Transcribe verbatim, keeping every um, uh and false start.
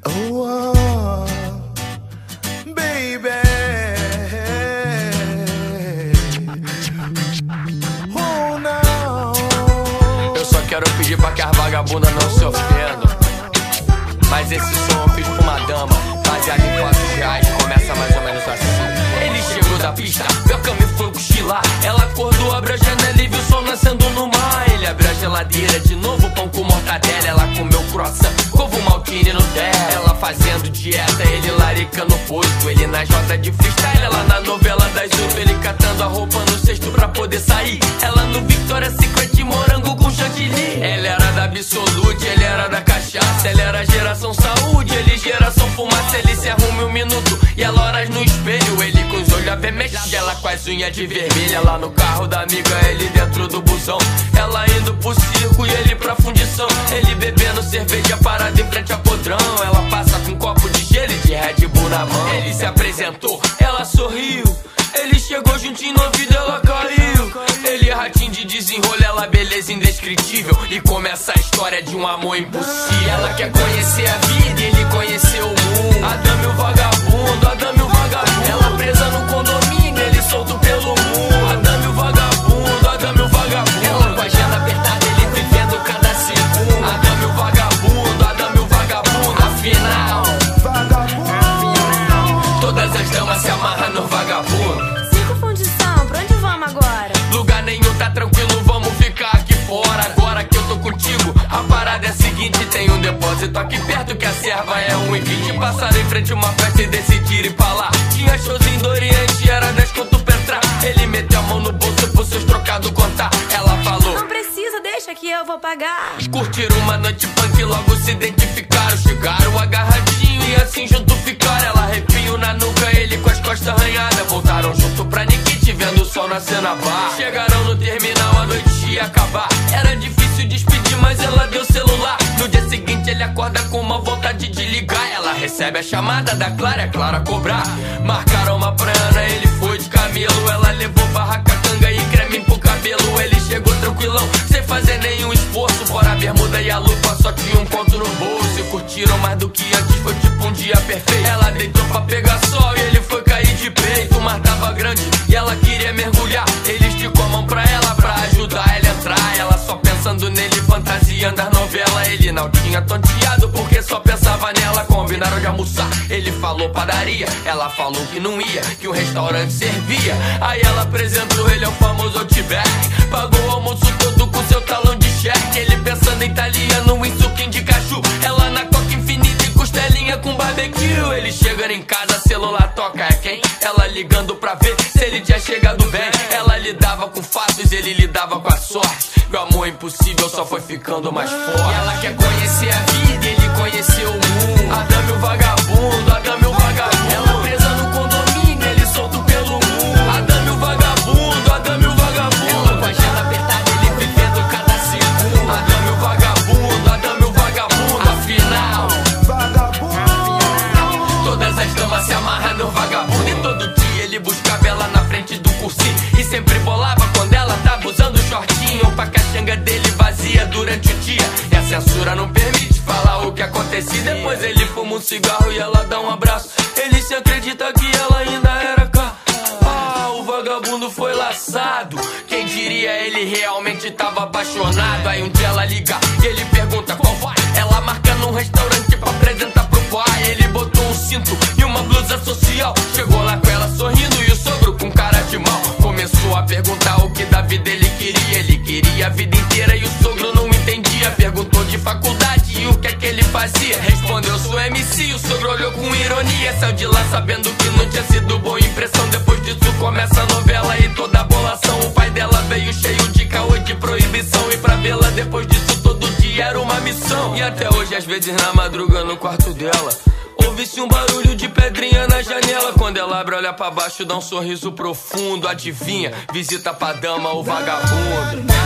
Oh, oh, baby. Oh, não. Eu só quero pedir pra que as vagabundas não se ofendam. Mas esse som eu fiz pra uma dama, baseado em fatos reais, começa mais ou menos assim. Ele chegou da pista, meu caminho foi cochilar. Ela acordou, abriu a janela e viu o sol nascendo no mar. Ele abriu a geladeira de novo, pão com mortadela. Ela comeu croissant, ovo maltine no Nutella. Ela fazendo dieta, ele laricando o posto. Ele na jota de freestyle, ela na novela das oito. Ele catando a roupa no cesto pra poder sair. Ela no Victoria's Secret, morango com chantilly. Ela era da Absolute, ele era da cachaça. Ela era geração saúde, ele geração fumaça. Ele se arruma um minuto e ela horas no espelho. Ele com os olhos avermelhados, ela com as unhas de vermelha. Lá no carro da amiga, ele dentro do busão. Ela indo pro circo e ele pra fundição. Ele bebendo cerveja parado em frente a podrão. Ela passa com um copo de gelo e de Red Bull na mão. Ele se apresentou, ela sorriu. Ele chegou juntinho no ouvido, ela caiu. Ele é ratinho de desenrolo, ela beleza indescritível. E começa a história de um amor impossível. Ela quer conhecer a vida e ele conheceu o mundo. A dama e o vagabundo, a dama e o vagabundo. Ela presa no condomínio, ele solto pelo mundo. A dama e o vagabundo, a dama e o vagabundo. Ela com a agenda apertada, ele vivendo cada segundo. A dama e o vagabundo, a dama e o vagabundo. Afinal, todas as damas se amarram no vagabundo. Cinco fundição, pra onde vamos agora? Lugar nenhum, tá tranquilo, vamos ficar aqui fora. Agora que eu tô contigo, a parada é a seguinte. Tem um depósito aqui perto que a serva é um e vinte. Passaram em frente a uma festa e decidiram ir pra lá. Tinha showzinho do Oriente, era dez conto pra entrar. Ele meteu a mão no bolso pro seus trocados contar. Ela falou: não precisa, deixa que eu vou pagar. Curtiram uma noite punk, logo se identificaram. Chegaram agarradinho e assim junto ficaram. Ela arrepio na nuca, ele com as costas arranhadas. Voltaram junto pra Nikit, vendo o sol nascer na barra. Chegaram no terminal, a noite ia acabar. Era difícil despedir, mas ela deu celular. No dia seguinte ele acorda com uma vontade de ligar. Ela recebe a chamada da Clara, é Clara cobrar. Marcaram uma prana, ele foi de camelo. Ela levou barraca, canga e creme pro cabelo. Ele chegou tranquilão, sem fazer nenhum esforço. Fora a bermuda e a lupa, só tinha um conto no bolso. E curtiram mais do que antes, foi tipo um dia perfeito. Ela deitou pra pegar sol e ele foi cair de peito. O mar tava grande e ela queria mergulhar. Ele esticou a mão pra ela, pra ajudar ela a entrar. Ela só pensando nele, fantasiando as novelas. Ele não tinha tonteado porque só pensava nela. Combinaram de almoçar, ele falou padaria. Ela falou que não ia, que o restaurante servia. Aí ela apresentou ele ao famoso Outback. Pagou o almoço todo com seu talão de cheque. Ele pensando em italiano, em suquinho de caju. Ela na coca infinita e costelinha com barbecue. Ele chegando em casa, celular toca, é quem? Ela ligando pra ver se ele tinha chegado bem. Ela lidava com fatos, ele lidava com a sorte. Meu amor impossível só foi ficando mais forte. E ela quer conhecer a vida, ele conheceu o mundo. A dama e o vagabundo, a dama e o vagabundo. Ela presa no condomínio, ele solto pelo mundo. A dama e o vagabundo, a dama e o vagabundo. Ela com a agenda apertada, ele vivendo cada segundo. A dama e o vagabundo, a dama e o vagabundo. Afinal, todas as damas se amarram no vagabundo. E todo dia ele buscava ela na frente do cursinho. E sempre bolava quando ela tava usando shortinho. Pra caxanga dele vazia durante o dia. E a censura não permite falar o que acontecia. Depois ele fuma um cigarro e ela dá um abraço. Ele se acredita que ela ainda era cá. Ah, o vagabundo foi laçado. Quem diria, ele realmente tava apaixonado. Aí um dia ela liga e ele pergunta qual vai. Ela marca num restaurante pra apresentar pro pai. Ele botou um cinto e uma blusa social. Chegou lá com ela sorrindo e o sogro com cara de mal. Começou a perguntar o que da vida ele queria. Ele queria a vida inteira e o sogro não entendia. Perguntou de faculdade e o que é que ele fazia. Respondeu, sou M C, o sogro olhou com ironia. Saiu de lá sabendo que não tinha sido boa impressão. Depois disso começa a novela e toda a bolação. O pai dela veio cheio de caô de proibição. E pra vê-la depois disso todo dia era uma missão. E até hoje às vezes na madruga no quarto dela ouve-se um barulho de pedrinha na janela. Quando ela abre, olha pra baixo, dá um sorriso profundo. Adivinha, visita pra dama o vagabundo.